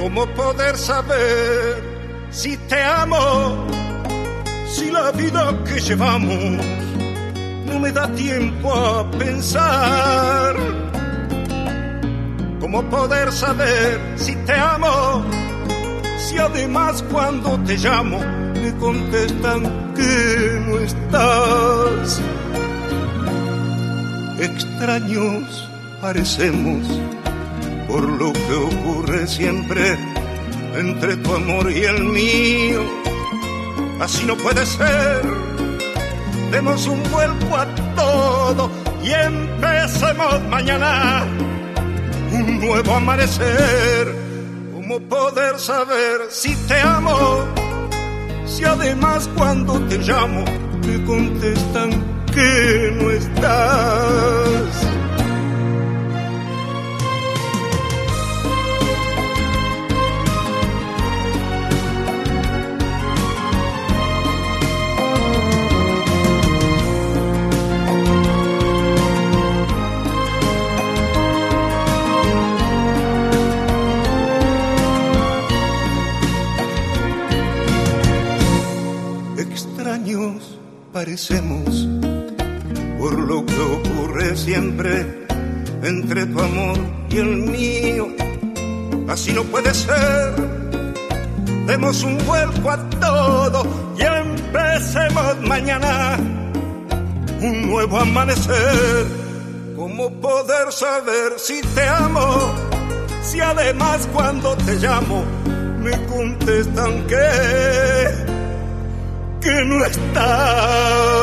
¿Cómo poder saber si te amo? Si la vida que llevamos no me da tiempo a pensar. ¿Cómo poder saber si te amo? Si además cuando te llamo me contestan que no estás. Extraños parecemos por lo que ocurre siempre entre tu amor y el mío. Así no puede ser. Demos un vuelco a todo y empecemos mañana un nuevo amanecer. ¿Cómo poder saber si te amo? Si además cuando te llamo me contestan que no estás. Extraños parecemos por lo que ocurre siempre entre tu amor y el mío. Así no puede ser. Demos un vuelco a todo y empecemos mañana un nuevo amanecer. ¿Cómo poder saber si te amo? Si además cuando te llamo me contestan que no estás.